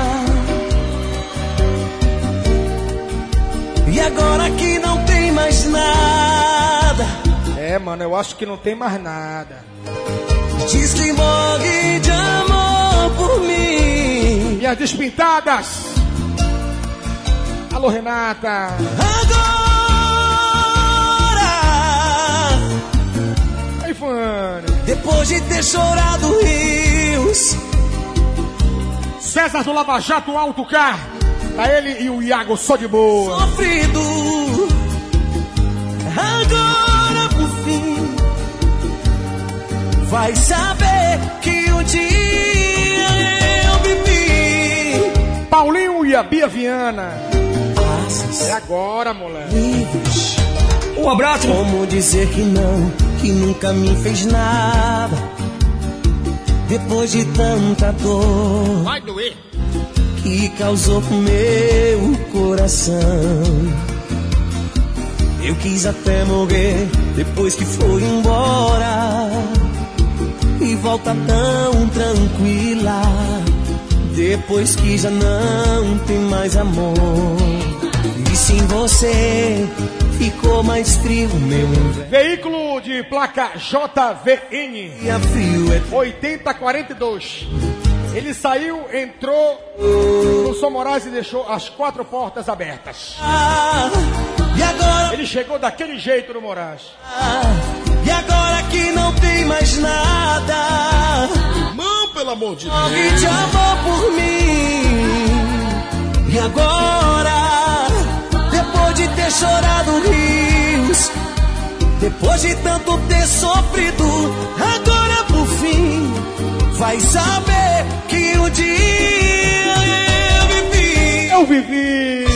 E agora que não tem mais nada. É, mano, eu acho que não tem mais nada. Diz que morre de amor por mim. Minhas despintadas. Alô, Renata. Agora, aí, Fane. depois de ter chorado rios. César do Lava Jato Alto Car. Tá ele e o Iago só de boa. Sofrido. Agora por fim vai saber que um dia eu vivi. Paulinho e a Bia Viana. É agora, moleque. Um abraço. Como dizer que não, que nunca me fez nada, depois de tanta dor. Vai doer. Que causou pro meu coração. Eu quis até morrer depois que foi embora, e volta tão tranquila depois que já não tem mais amor. E sem você ficou mais frio meu inverno. Veículo de placa J V N oitenta quarenta e dois. Ele saiu, entrou no São Moraes e deixou as quatro portas abertas. Ah, e agora? Ele chegou daquele jeito no Moraes. Ah, e agora que não tem mais nada, Irmão, pelo amor de Deus. morre de amor por mim. E agora, depois de ter chorado rios, depois de tanto ter sofrido, agora por fim vai saber que um dia eu vivi. Eu vivi.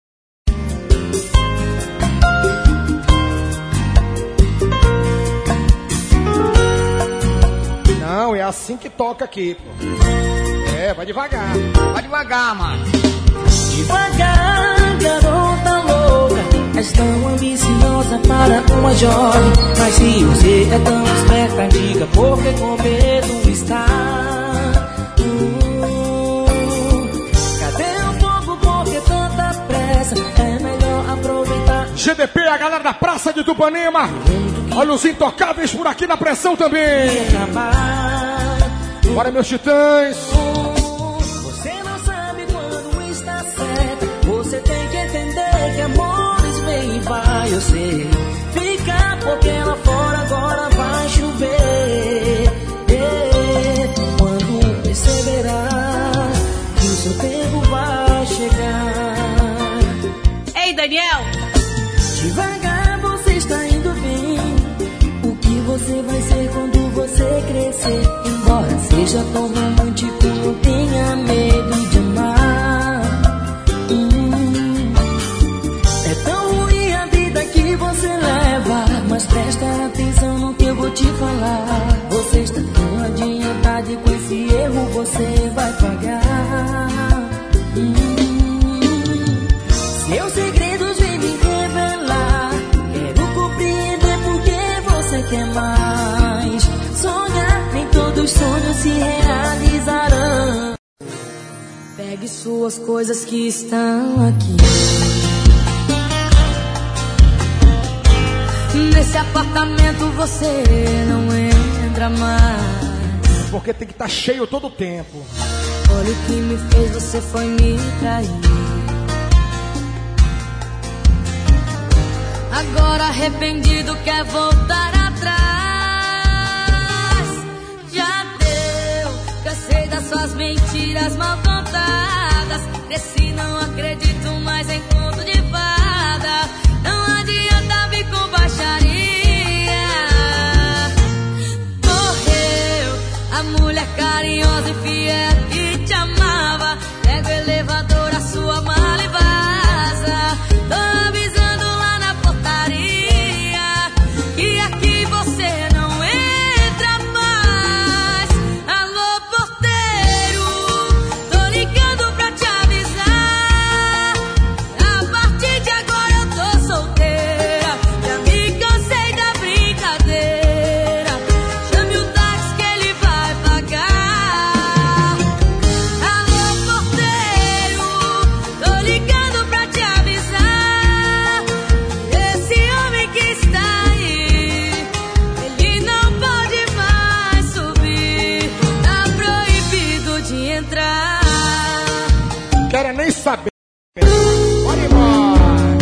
Não, é assim que toca aqui, pô. É, vai devagar. Vai devagar, mano. Devagar, garota louca, és tão ambiciosa para uma jovem. Mas se você é tão esperta, diga por que com medo está. Hum, cadê o fogo, por que tanta pressa? É melhor aproveitar. G D P, a galera da Praça de Tupanema. Olha os intocáveis por aqui na pressão também. Bora, meus titãs. Você não sabe quando está certo. Você tem que entender que amores vem e vai. Eu sei, fica porque lá fora agora vai chover. É, quando perceberá que o seu tempo vai chegar. Ei, Daniel! Devagar você está indo bem. O que você vai ser quando você crescer? Embora seja tão romântico, não tenha medo de amar. Hum, é tão ruim a vida que você leva, mas presta atenção no que eu vou te falar. Você está tão adiantado, com esse erro você vai pagar. Hum, seus segredos vêm me revelar. Quero compreender porque você quer mais. Sonhar, nem todos os sonhos se realizarão. Pegue suas coisas que estão aqui. Nesse apartamento você não entra mais. Porque tem que estar cheio todo o tempo. Olha o que me fez, você foi me trair. Agora arrependido quer voltar atrás. Já deu, cansei das suas mentiras mal contadas. Cresci, não acredito mais em conto de fada. Não adianta vir com baixaria. Morreu a mulher carinhosa e fiel que te amava. Pega o elevador, a sua mala e vaza. Tô avisando lá na portaria que aqui você não entra mais. Alô, porteiro, tô ligando pra te avisar. A partir de agora eu tô solteira. Já me cansei da brincadeira. Chame o táxi que ele vai pagar. Alô, porteiro, tô ligando pra te avisar. Esse homem que está aí, ele não pode mais subir. Tá proibido de entrar. Quero nem saber. Bora embora.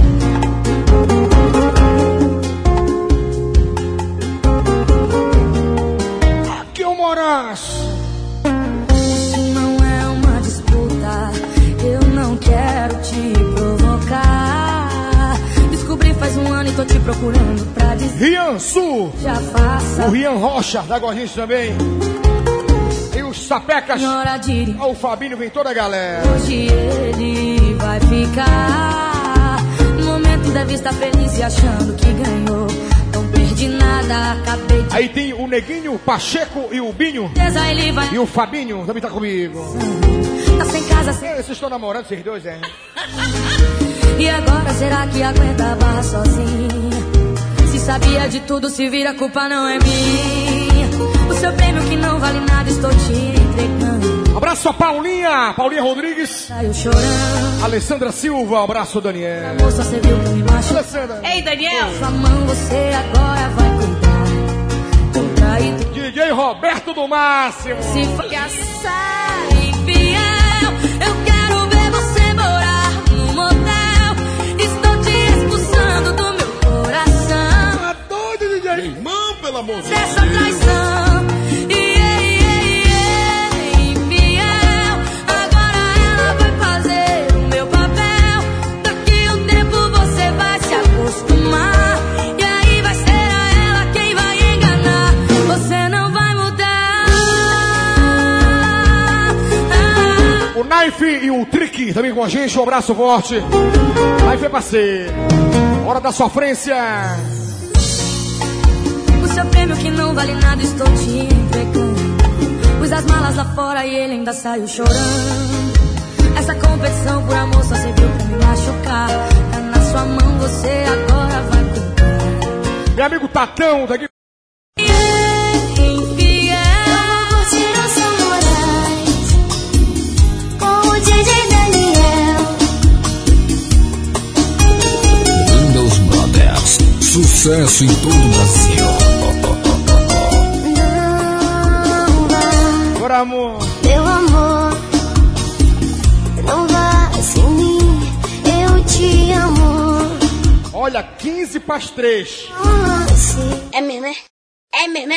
Aqui é o Moraes. Isso não é uma disputa. Eu não quero te provocar. Descobri faz um ano e tô te procurando pra dizer. Rian Sul. Já faça. O Rian Rocha, da Gordinha também. E os sapecas. Senhora Diri. O Fabinho, vem toda a galera. Hoje ele vai ficar. No momento deve estar feliz e achando que ganhou. Não perdi nada, acabei de. Aí tem o Neguinho, o Pacheco e o Binho. Certeza ele vai. E o Fabinho também tá comigo. Tá sem casa, sem. É, vocês estão namorando, vocês dois, é? E agora será que aguenta a barra sozinha? Se sabia de tudo, se vira, a culpa não é minha. O seu prêmio que não vale nada, estou te entregando. Abraço a Paulinha, Paulinha Rodrigues. Saiu chorando. Alessandra Silva, abraço Daniel. Moça, você viu que me machucou. Alessandra. Ei, Daniel. Sua mão você agora vai cuidar. Tô traído. D J Roberto do Máximo. Se fracassar infiel, eu quero ver você morar no motel. Estou te expulsando do meu coração. Tá doido, D J? Irmão, pelo amor de Dessa Deus. traição. Yeah, yeah, yeah, infiel. Agora ela vai fazer o meu papel. Daqui a um tempo você vai se acostumar. E aí vai ser a ela quem vai enganar. Você não vai mudar. O Knife e o Trick também com a gente, um abraço forte. Knife é parceiro. Hora da sofrência. O seu prêmio que não vale nada, estou te entregando. Pus as malas lá fora e ele ainda saiu chorando. Essa competição por amor só serviu pra me machucar. Tá na sua mão, você agora vai cuidar. Meu amigo Tatão, daqui. Infiel. Vamos tirar São Moraes com o D J Daniel. Windows Brothers. Sucesso em todo o Brasil. Não vai, Bora, amor. meu amor. Não vá sem mim, eu te amo. Olha, quinze para as três. É mesmo, é? É mesmo, é?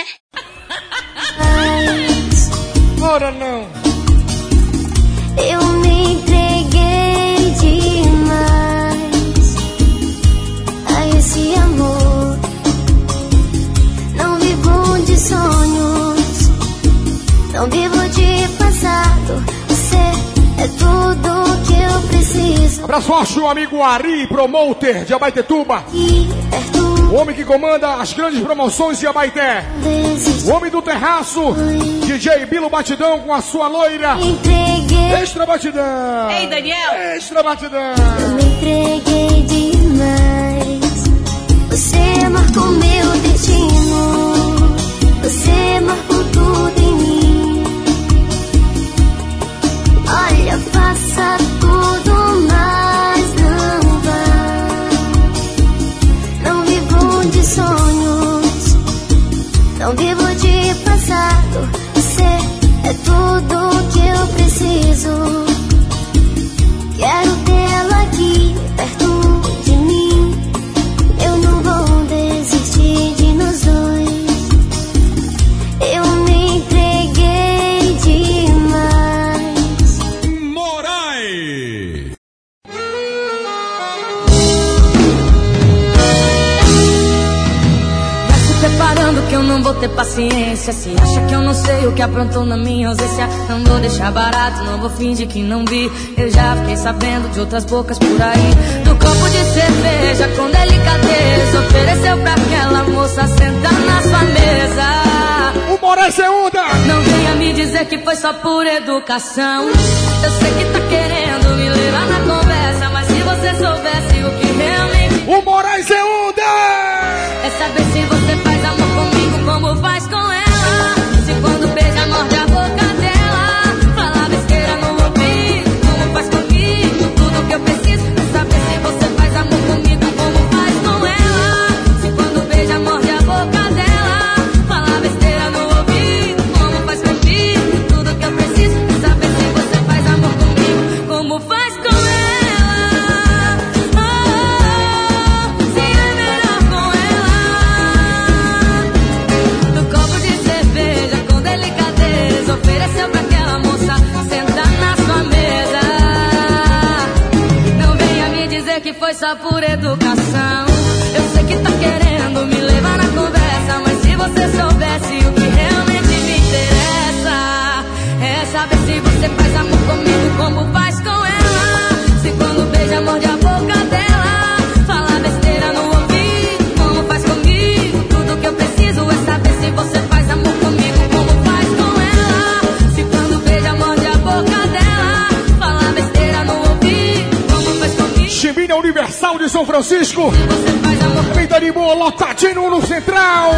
Bora, não. Eu me entreguei demais a esse amor. Não vivo de sonhos, não vivo de passado. Você é tudo que eu preciso. Abraço forte, o amigo Ari, promoter de Abaetetuba. O homem que comanda as grandes promoções de Abaeté. O homem do terraço, D J Bilo Batidão com a sua loira. Extra Batidão. Ei, Daniel. Extra Batidão. Eu me entreguei demais. Você marcou meu destino. Você marcou tudo em mim. Olha, faça tudo, mas não vá. Não vivo de sonhos, não vivo de passado. Você é tudo que eu preciso. Quero tê-la aqui perto de mim. Eu não ter paciência. Se acha que eu não sei o que aprontou na minha ausência, não vou deixar barato, não vou fingir que não vi. Eu já fiquei sabendo de outras bocas por aí, do copo de cerveja com delicadeza ofereceu pra aquela moça sentar na sua mesa. O Moraes é onda! Não venha me dizer que foi só por educação. Eu sei que tá querendo me levar na conversa, mas se você soubesse o que realmente... O Moraes é onda! É saber se você faz amor comigo como faz com ela. Se quando beija morde a boca dela, fala besteira no ouvido como faz comigo. Tudo que eu preciso é saber se você faz amor comigo como faz com ela. Se quando beija morde a boca dela, fala besteira no ouvido como faz comigo. Tudo que eu preciso é saber se você faz amor comigo como faz com ela. Ofereceu pra aquela moça sentar na sua mesa. Não venha me dizer que foi só por educação. Eu sei que tá querendo me levar na conversa, mas se você soubesse o que realmente me interessa, é saber se você faz amor comigo como faz com ela. Se quando beija morde a boca dela, fala besteira no ouvido como faz comigo. Tudo que eu preciso é saber se você faz amor comigo como faz com ela. Chimbinha Universal de São Francisco. Vida de boa, lotadinho no Central.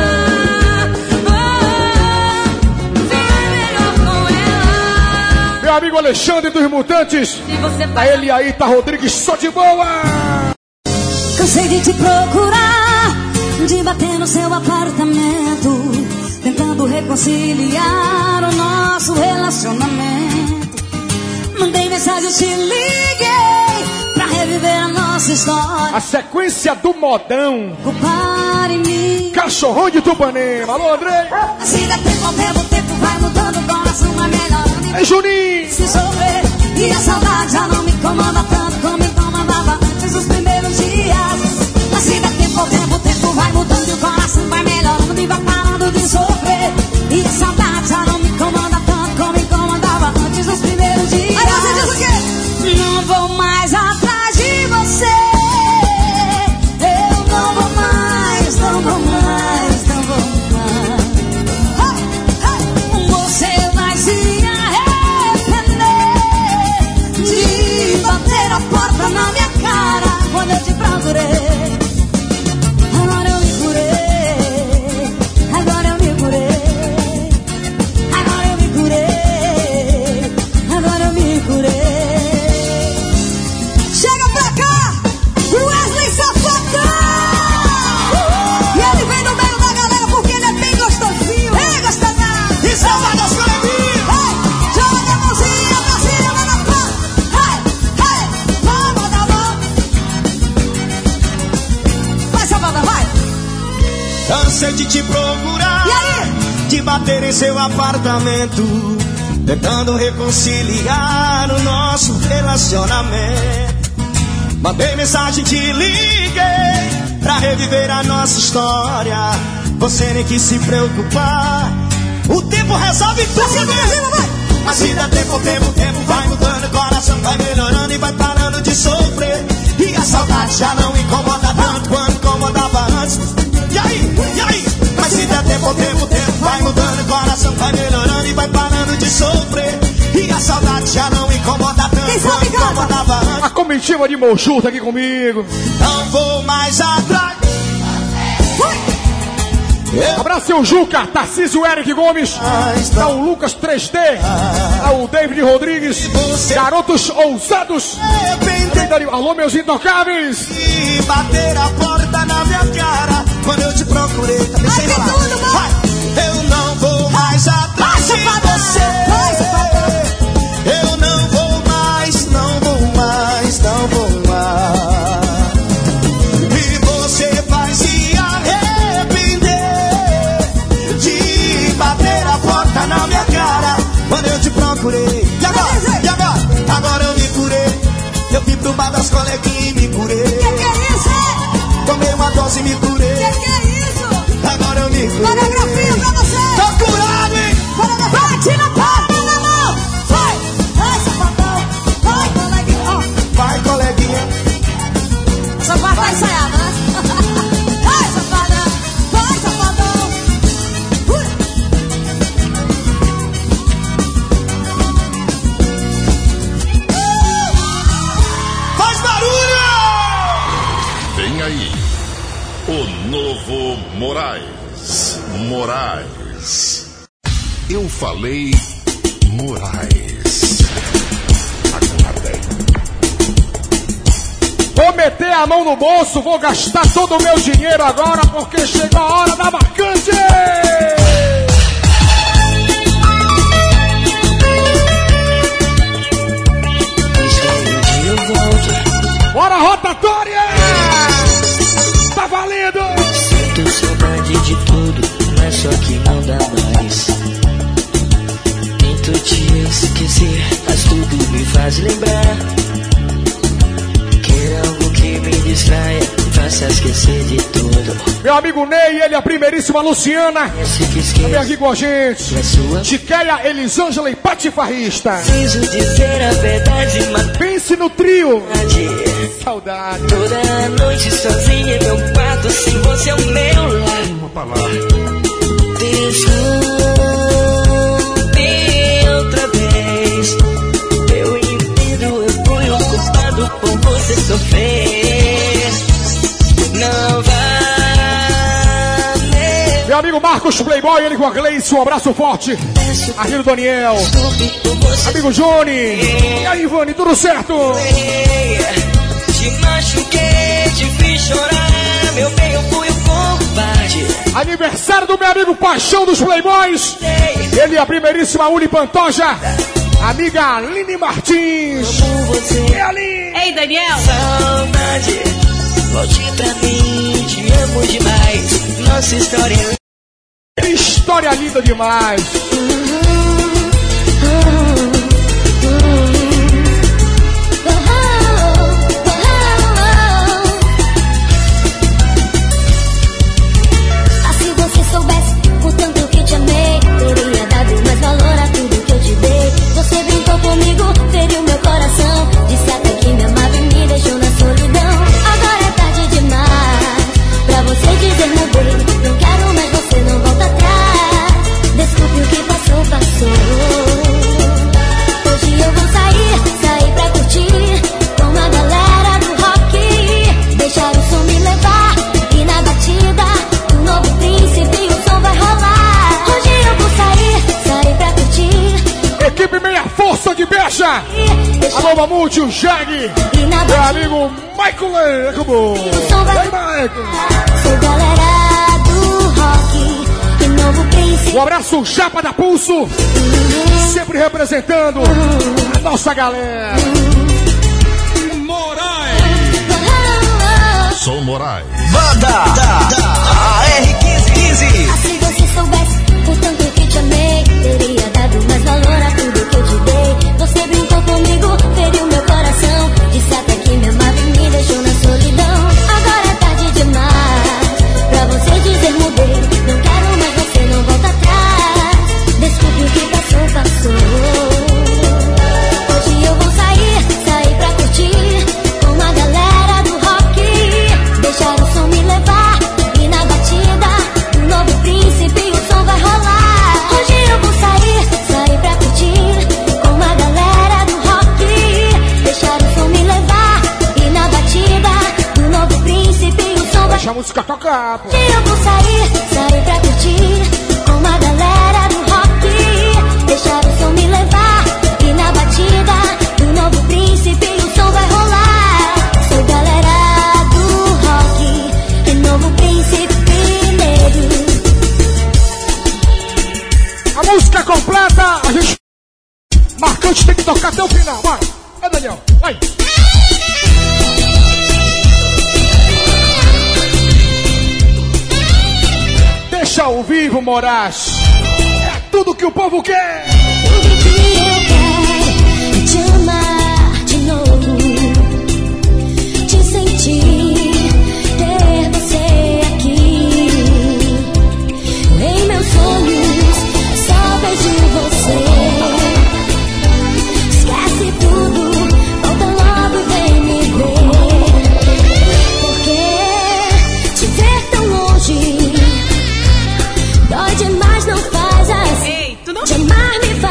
Meu amigo Alexandre dos Mutantes. A ele aí, tá Rodrigues, só de boa. Cansei de te procurar, de bater no seu apartamento, tentando reconciliar o nosso relacionamento. Mandei mensagem, te liguei pra reviver a nossa história. A sequência do modão. Culpar em mim. Cachorrão de Tupanema. Alô, André. Assim dá tempo ao tempo, o tempo vai mudando, o coração vai melhorando. Ei, Juninho. Se sofrer, e a saudade já não me incomoda tanto como incomodava antes dos primeiros dias. Assim dá tempo ao tempo, o tempo vai mudando, o coração vai melhorando e vai parando de sofrer. E a saudade já não me incomoda tanto como incomodava antes dos primeiros dias. Aí você diz o quê? Não vou mais atrás de você. Eu não vou mais, não vou mais, não vou mais. Você vai se arrepender de bater a porta na minha cara quando eu te procurei. Agora eu me curei, agora eu me curei, agora eu me curei, agora eu me curei. Chega pra cá, Wesley Safadão! E ele vem no meio da galera porque ele é bem gostosinho. Ei, gostosão! E Salvador das Coleguinhas! Joga a mãozinha pra cima na palma! Ei, ei, palma da mão! Vai, Salvador, vai! Cansei de te procurar, de bater em seu apartamento, tentando reconciliar o nosso relacionamento. Mandei mensagem, te liguei pra reviver a nossa história. Você nem quis se preocupar. O tempo resolve tudo. Mas se dá tempo, o tempo, o tempo vai mudando, o coração vai melhorando e vai parando de sofrer. E a saudade já não incomoda tanto quanto incomodava antes. E aí, e aí? Mas se dá tempo, o tempo, o tempo vai mudando, o coração vai melhorando e vai parando de sofrer. E a saudade já não incomoda tanto quanto incomodava antes. A comitiva de Moju tá aqui comigo. Não vou mais atrás. Abraço seu Juca, Tarcísio Eric Gomes, tá o Lucas três D, tá o David Rodrigues, Garotos Ousados. Alô, meus intocáveis. E bater a porta na minha cara quando eu te procurei. Tá deixando lá. Vai. Eu não vou mais atrás de você. Eu não vou mais, não vou mais, não vou mais. E você vai se arrepender de bater a porta na minha cara quando eu te procurei. E agora? E agora? Agora eu me curei. Eu fui pro bar das coleguinhas e me curei. Que que é isso? Tomei uma dose e me curei. Que que é isso? Agora eu me curei. Coreografia pra você. Gustavo Moraes. Moraes. Eu falei Moraes. Aguardem. Vou meter a mão no bolso, vou gastar todo o meu dinheiro agora, porque chegou a hora da marcante! Bora, rotatória! Tá valendo! Sinto saudade de tudo, mas só que não dá mais. Tento te esquecer, mas tudo me faz lembrar. Quero algo que me distraia, me faça esquecer de tudo. Meu amigo Ney, ele é a primeiríssima Luciana. Também aqui com a gente. Tiqueia, Elisângela e Patifarrista. Preciso dizer a verdade, mas pense no trio. Saudade. Toda noite sozinha em meu quarto, sem você ao meu lado. Uma palavra. Desculpe outra vez. Eu entendo, eu fui o culpado por você sofrer. Não vai. Meu amigo Marcos Playboy, ele com a Gleice, um abraço forte. Aqui do Daniel. Amigo Johnny. E aí, Ivone, tudo certo? Te machuquei, te fiz chorar, meu bem, eu fui o covarde. Aniversário do meu amigo Paixão dos Playboys. Ele é a primeiríssima Uli Pantoja. Amiga Aline Martins. E Aline? Ei, Daniel. Saudade, volte pra mim, te amo demais. Nossa história é... História linda demais. Comigo, feriu meu coração. Disse até que me amava e me deixou na solidão. Agora é tarde demais pra você dizer mudei. Não quero mais, você não volta atrás. Desculpe o que passou, passou. Hoje eu vou sair, sair pra curtir com a galera do rock. Deixar o som me levar e na batida do novo príncipe o som vai rolar. Hoje eu vou sair, sair pra curtir. Equipe Meia Força de Beja. Alô, Mamute, o Jag. Meu amigo Michael. Acabou. E aí, Michael. Sou galera do rock. E novo príncipe. Um abraço, Chapa da Pulso. Sempre representando a nossa galera. Moraes. Sou Moraes. Banda A R quinze quinze. Se você soubesse o tanto que te amei, teria dado mais valor a tudo que eu te dei. Você brincou comigo, feriu meu coração. Disse até que me amava e me deixou na solidão. Agora é tarde demais pra você dizer mudei. Não quero mais, você não volta atrás. Desculpe o que passou, passou. Hoje eu vou sair, sair pra curtir com a galera do rock. Deixar o som me levar e na batida do novo príncipe o som vai rolar. Hoje eu vou sair, sair pra curtir com a galera do rock. Deixar o som me levar e na batida do novo príncipe o som vai... Deixa a música tocar, pô. Hoje eu vou sair, sair pra curtir com a galera do rock. Deixar o som me levar e na batida do novo príncipe o som vai rolar. Sou galera do rock e novo príncipe negro. A música completa, a gente... Marcante tem que tocar até o final, vai. Vai, Daniel, vai. Deixa ao vivo, Moraes. É tudo que o povo quer. Tudo que eu quero é te amar de novo, te sentir, ter você aqui. Em meus sonhos, só vejo você. Esquece tudo, volta logo e vem me ver. Porque te ver tão longe dói demais, não faz assim. Ei, tu não... Te amar me faz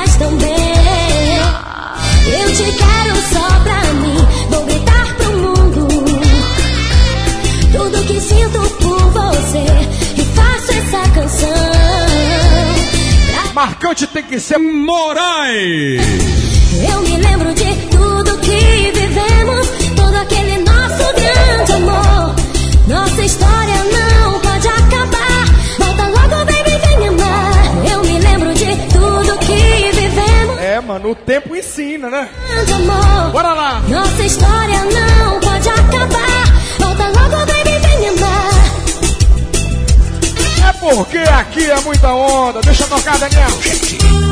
marcante tem que ser Moraes. Eu me lembro de tudo que vivemos, todo aquele nosso grande amor. Nossa história não pode acabar. Volta logo, baby, vem me amar. Eu me lembro de tudo que vivemos. É, mano, o tempo ensina, né? Grande amor. Bora lá. Nossa história não pode acabar. Volta logo, baby, vem me amar. É porque aqui é muita onda. Deixa eu tocar, Daniel.